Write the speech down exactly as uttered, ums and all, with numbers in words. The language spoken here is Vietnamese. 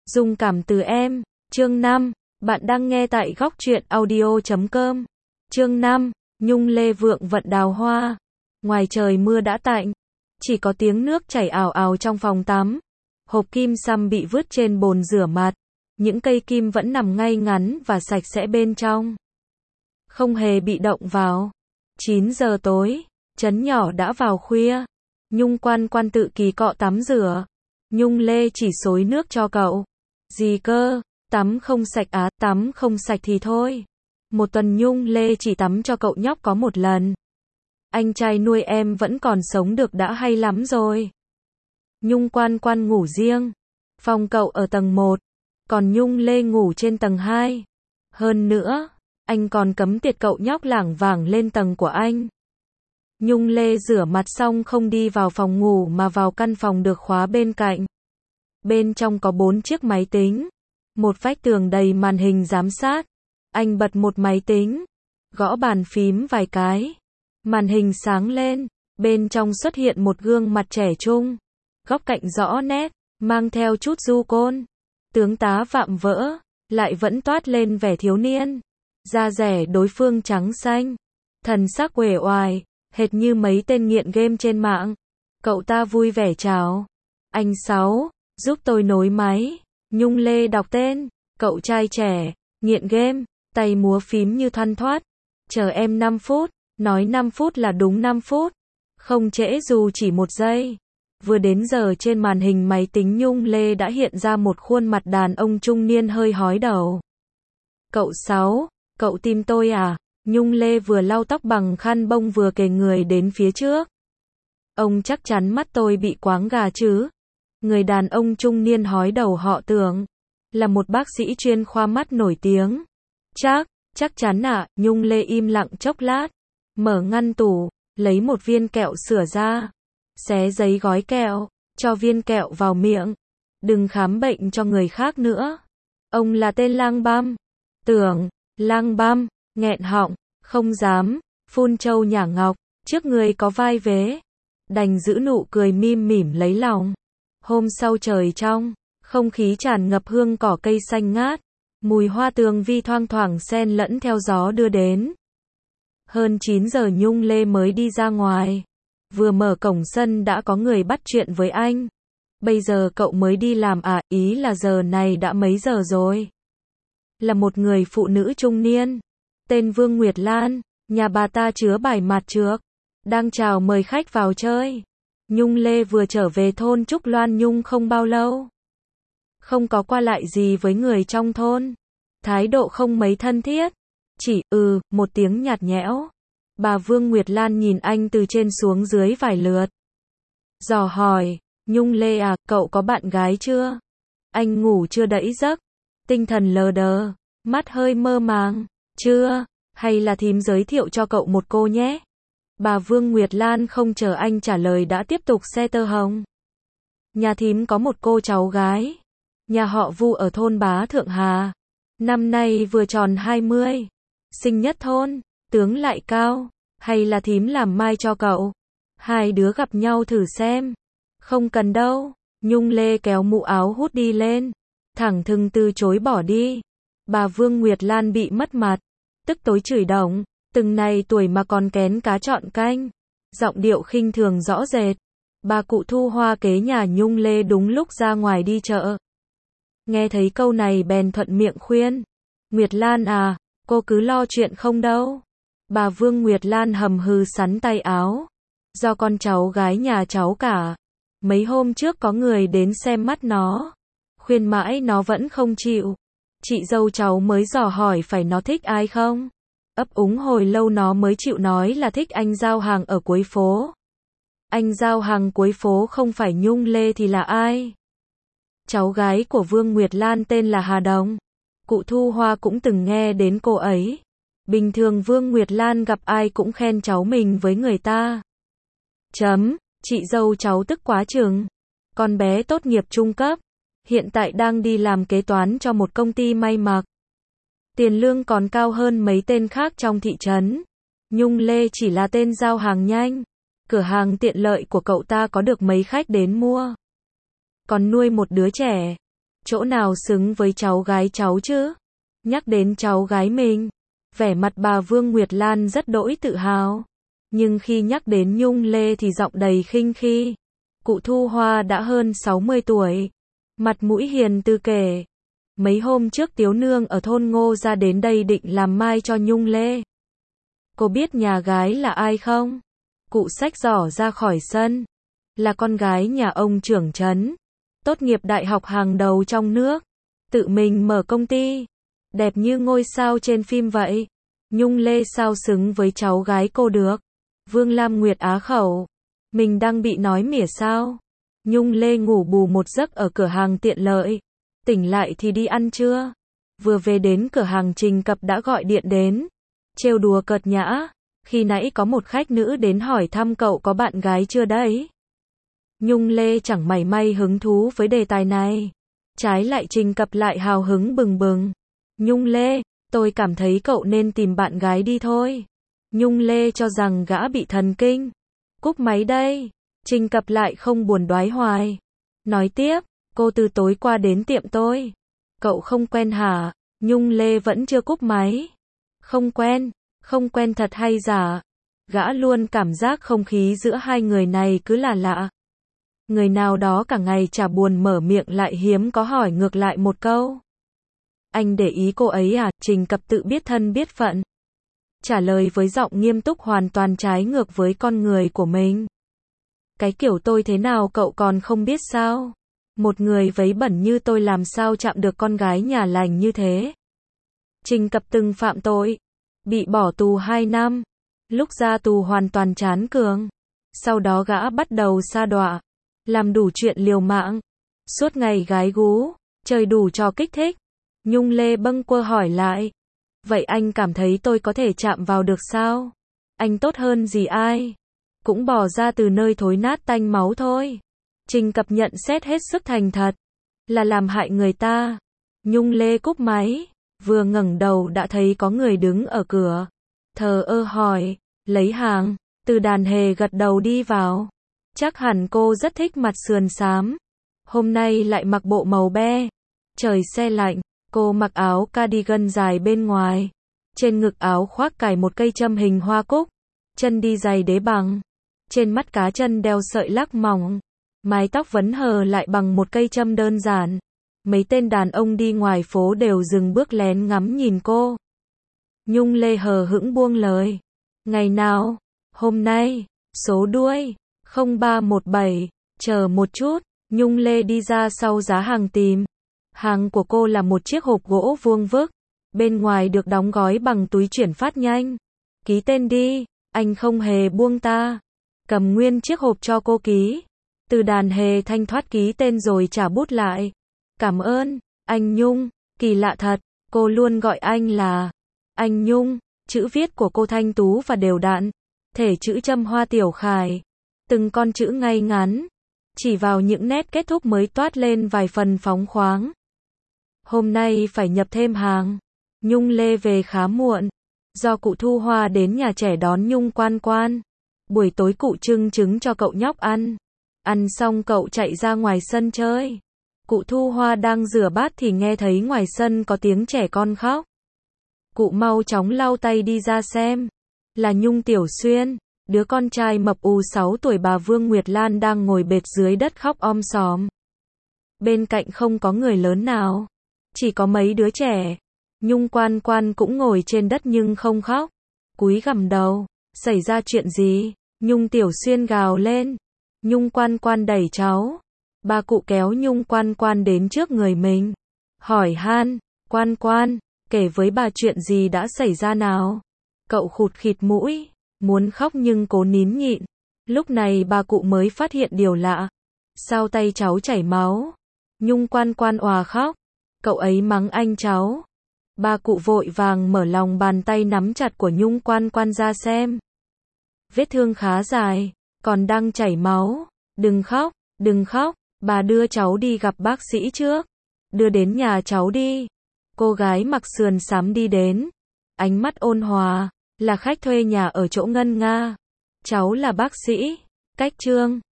Dung cảm từ em, chương năm, bạn đang nghe tại góc truyện audio chấm com. Chương năm, Nhung Lê vượng vận đào hoa. Ngoài trời mưa đã tạnh, chỉ có tiếng nước chảy ào ào trong phòng tắm. Hộp kim xăm bị vứt trên bồn rửa mặt, những cây kim vẫn nằm ngay ngắn và sạch sẽ bên trong, không hề bị động vào. chín giờ tối, trấn nhỏ đã vào khuya. Nhung Quan Quan tự kỳ cọ tắm rửa. Nhung Lê chỉ xối nước cho cậu. Gì cơ, tắm không sạch á, tắm không sạch thì thôi. Một tuần Nhung Lê chỉ tắm cho cậu nhóc có một lần. Anh trai nuôi em vẫn còn sống được đã hay lắm rồi. Nhung Quan Quan ngủ riêng. Phòng cậu ở tầng một, còn Nhung Lê ngủ trên tầng hai. Hơn nữa, anh còn cấm tiệt cậu nhóc lảng vảng lên tầng của anh. Nhung Lê rửa mặt xong không đi vào phòng ngủ mà vào căn phòng được khóa bên cạnh. Bên trong có bốn chiếc máy tính, một vách tường đầy màn hình giám sát. Anh bật một máy tính, gõ bàn phím vài cái. Màn hình sáng lên, bên trong xuất hiện một gương mặt trẻ trung, góc cạnh rõ nét, mang theo chút du côn. Tướng tá vạm vỡ, lại vẫn toát lên vẻ thiếu niên. Da rẻ đối phương trắng xanh, thần sắc uể oải, hệt như mấy tên nghiện game trên mạng. Cậu ta vui vẻ chào. Anh Sáu, giúp tôi nối máy. Nhung Lê đọc tên. Cậu trai trẻ, nghiện game, tay múa phím như thoăn thoắt. Chờ em năm phút, nói năm phút là đúng năm phút. Không trễ dù chỉ một giây. Vừa đến giờ trên màn hình máy tính Nhung Lê đã hiện ra một khuôn mặt đàn ông trung niên hơi hói đầu. Cậu Sáu, cậu tìm tôi à? Nhung Lê vừa lau tóc bằng khăn bông vừa kề người đến phía trước. Ông chắc chắn mắt tôi bị quáng gà chứ? Người đàn ông trung niên hói đầu họ Tưởng, là một bác sĩ chuyên khoa mắt nổi tiếng. Chắc, chắc chắn ạ. À? Nhung Lê im lặng chốc lát, mở ngăn tủ, lấy một viên kẹo sửa ra, xé giấy gói kẹo, cho viên kẹo vào miệng. Đừng khám bệnh cho người khác nữa. Ông là tên Lang Băm. Tưởng, Lang Băm, nghẹn họng, không dám, phun trâu nhả ngọc, trước người có vai vế. Đành giữ nụ cười mím mỉm lấy lòng. Hôm sau trời trong, không khí tràn ngập hương cỏ cây xanh ngát, mùi hoa tường vi thoang thoảng xen lẫn theo gió đưa đến. Hơn chín giờ Nhung Lê mới đi ra ngoài. Vừa mở cổng sân đã có người bắt chuyện với anh. Bây giờ cậu mới đi làm à? Ý là giờ này đã mấy giờ rồi? Là một người phụ nữ trung niên, tên Vương Nguyệt Lan, nhà bà ta chứa bài mặt trược, đang chào mời khách vào chơi. Nhung Lê vừa trở về thôn Trúc Loan Nhung không bao lâu. Không có qua lại gì với người trong thôn. Thái độ không mấy thân thiết. Chỉ, ừ, một tiếng nhạt nhẽo. Bà Vương Nguyệt Lan nhìn anh từ trên xuống dưới vài lượt. Dò hỏi, Nhung Lê à, cậu có bạn gái chưa? Anh ngủ chưa đẫy giấc. Tinh thần lờ đờ, mắt hơi mơ màng. Chưa, hay là thím giới thiệu cho cậu một cô nhé? Bà Vương Nguyệt Lan không chờ anh trả lời đã tiếp tục xe tơ hồng. Nhà thím có một cô cháu gái. Nhà họ Vu ở thôn Bá Thượng Hà. Năm nay vừa tròn hai mươi. Xinh nhất thôn, tướng lại cao. Hay là thím làm mai cho cậu? Hai đứa gặp nhau thử xem. Không cần đâu. Nhung Lê kéo mũ áo hút đi lên. Thẳng thừng từ chối bỏ đi. Bà Vương Nguyệt Lan bị mất mặt. Tức tối chửi đồng. Từng này tuổi mà còn kén cá chọn canh. Giọng điệu khinh thường rõ rệt. Bà cụ Thu Hoa kế nhà Nhung Lê đúng lúc ra ngoài đi chợ. Nghe thấy câu này bèn thuận miệng khuyên. Nguyệt Lan à, cô cứ lo chuyện không đâu. Bà Vương Nguyệt Lan hầm hừ sắn tay áo. Do con cháu gái nhà cháu cả. Mấy hôm trước có người đến xem mắt nó. Khuyên mãi nó vẫn không chịu. Chị dâu cháu mới dò hỏi phải nó thích ai không? Ấp úng hồi lâu nó mới chịu nói là thích anh giao hàng ở cuối phố. Anh giao hàng cuối phố không phải Nhung Lê thì là ai? Cháu gái của Vương Nguyệt Lan tên là Hà Đồng. Cụ Thu Hoa cũng từng nghe đến cô ấy. Bình thường Vương Nguyệt Lan gặp ai cũng khen cháu mình với người ta. Chấm, chị dâu cháu tức quá chừng. Con bé tốt nghiệp trung cấp. Hiện tại đang đi làm kế toán cho một công ty may mặc. Tiền lương còn cao hơn mấy tên khác trong thị trấn. Nhung Lê chỉ là tên giao hàng nhanh. Cửa hàng tiện lợi của cậu ta có được mấy khách đến mua. Còn nuôi một đứa trẻ. Chỗ nào xứng với cháu gái cháu chứ? Nhắc đến cháu gái mình, vẻ mặt bà Vương Nguyệt Lan rất đỗi tự hào. Nhưng khi nhắc đến Nhung Lê thì giọng đầy khinh khi. Cụ Thu Hoa đã hơn sáu mươi tuổi. Mặt mũi hiền từ kể. Mấy hôm trước Tiếu Nương ở thôn Ngô ra đến đây định làm mai cho Nhung Lê. Cô biết nhà gái là ai không? Cụ xách giỏ ra khỏi sân. Là con gái nhà ông trưởng trấn. Tốt nghiệp đại học hàng đầu trong nước. Tự mình mở công ty. Đẹp như ngôi sao trên phim vậy. Nhung Lê sao xứng với cháu gái cô được? Vương Lam Nguyệt á khẩu. Mình đang bị nói mỉa sao? Nhung Lê ngủ bù một giấc ở cửa hàng tiện lợi. Tỉnh lại thì đi ăn trưa. Vừa về đến cửa hàng Trình Cập đã gọi điện đến. Trêu đùa cợt nhã. Khi nãy có một khách nữ đến hỏi thăm cậu có bạn gái chưa đấy. Nhung Lê chẳng mảy may hứng thú với đề tài này. Trái lại Trình Cập lại hào hứng bừng bừng. Nhung Lê, tôi cảm thấy cậu nên tìm bạn gái đi thôi. Nhung Lê cho rằng gã bị thần kinh. Cúp máy đây. Trình Cập lại không buồn đoái hoài. Nói tiếp, cô từ tối qua đến tiệm tôi. Cậu không quen hả? Nhung Lê vẫn chưa cúp máy. Không quen, không quen thật hay giả? Gã luôn cảm giác không khí giữa hai người này cứ là lạ. Người nào đó cả ngày chả buồn mở miệng lại hiếm có hỏi ngược lại một câu. Anh để ý cô ấy à? Trình Cập tự biết thân biết phận. Trả lời với giọng nghiêm túc hoàn toàn trái ngược với con người của mình. Cái kiểu tôi thế nào cậu còn không biết sao? Một người vấy bẩn như tôi làm sao chạm được con gái nhà lành như thế? Trình Cập từng phạm tội. Bị bỏ tù hai năm. Lúc ra tù hoàn toàn chán cường. Sau đó gã bắt đầu sa đọa. Làm đủ chuyện liều mạng. Suốt ngày gái gú. Chơi đủ trò kích thích. Nhung Lê bâng quơ hỏi lại. Vậy anh cảm thấy tôi có thể chạm vào được sao? Anh tốt hơn gì ai? Cũng bỏ ra từ nơi thối nát tanh máu thôi. Trình Cập nhận xét hết sức thành thật. Là làm hại người ta. Nhung Lê cúp máy. Vừa ngẩng đầu đã thấy có người đứng ở cửa. Thờ ơ hỏi. Lấy hàng. Từ Đàn Hề gật đầu đi vào. Chắc hẳn cô rất thích mặt sườn xám. Hôm nay lại mặc bộ màu be. Trời se lạnh. Cô mặc áo cardigan dài bên ngoài. Trên ngực áo khoác cài một cây châm hình hoa cúc. Chân đi giày đế bằng. Trên mắt cá chân đeo sợi lắc mỏng. Mái tóc vấn hờ lại bằng một cây châm đơn giản. Mấy tên đàn ông đi ngoài phố đều dừng bước lén ngắm nhìn cô. Nhung Lê hờ hững buông lời. Ngày nào? Hôm nay. Số đuôi. không ba một bảy. Chờ một chút. Nhung Lê đi ra sau giá hàng tìm. Hàng của cô là một chiếc hộp gỗ vuông vức. Bên ngoài được đóng gói bằng túi chuyển phát nhanh. Ký tên đi. Anh không hề buông ta. Cầm nguyên chiếc hộp cho cô ký. Từ Đàn Hề thanh thoát ký tên rồi trả bút lại. Cảm ơn, anh Nhung. Kỳ lạ thật, cô luôn gọi anh là anh Nhung. Chữ viết của cô thanh tú và đều đặn. Thể chữ châm hoa tiểu khải. Từng con chữ ngay ngắn. Chỉ vào những nét kết thúc mới toát lên vài phần phóng khoáng. Hôm nay phải nhập thêm hàng. Nhung Lê về khá muộn. Do cụ Thu Hoa đến nhà trẻ đón Nhung Quan Quan. Buổi tối cụ trưng trứng cho cậu nhóc ăn. Ăn xong cậu chạy ra ngoài sân chơi. Cụ Thu Hoa đang rửa bát thì nghe thấy ngoài sân có tiếng trẻ con khóc. Cụ mau chóng lau tay đi ra xem. Là Nhung Tiểu Xuyên, đứa con trai mập ù sáu tuổi bà Vương Nguyệt Lan đang ngồi bệt dưới đất khóc om sòm. Bên cạnh không có người lớn nào. Chỉ có mấy đứa trẻ. Nhung Quan Quan cũng ngồi trên đất nhưng không khóc. Cúi gằm đầu. Xảy ra chuyện gì? Nhung Tiểu Xuyên gào lên. Nhung Quan Quan đẩy cháu. Ba cụ kéo Nhung Quan Quan đến trước người mình. Hỏi han, Quan Quan, kể với bà chuyện gì đã xảy ra nào? Cậu khụt khịt mũi, muốn khóc nhưng cố nín nhịn. Lúc này ba cụ mới phát hiện điều lạ. Sao tay cháu chảy máu? Nhung Quan Quan òa khóc. Cậu ấy mắng anh cháu. Ba cụ vội vàng mở lòng bàn tay nắm chặt của Nhung Quan Quan ra xem. Vết thương khá dài, còn đang chảy máu. Đừng khóc, đừng khóc, bà đưa cháu đi gặp bác sĩ trước. Đưa đến nhà cháu đi. Cô gái mặc sườn xám đi đến. Ánh mắt ôn hòa, là khách thuê nhà ở chỗ Ngân Nga. Cháu là bác sĩ. Cách Trương.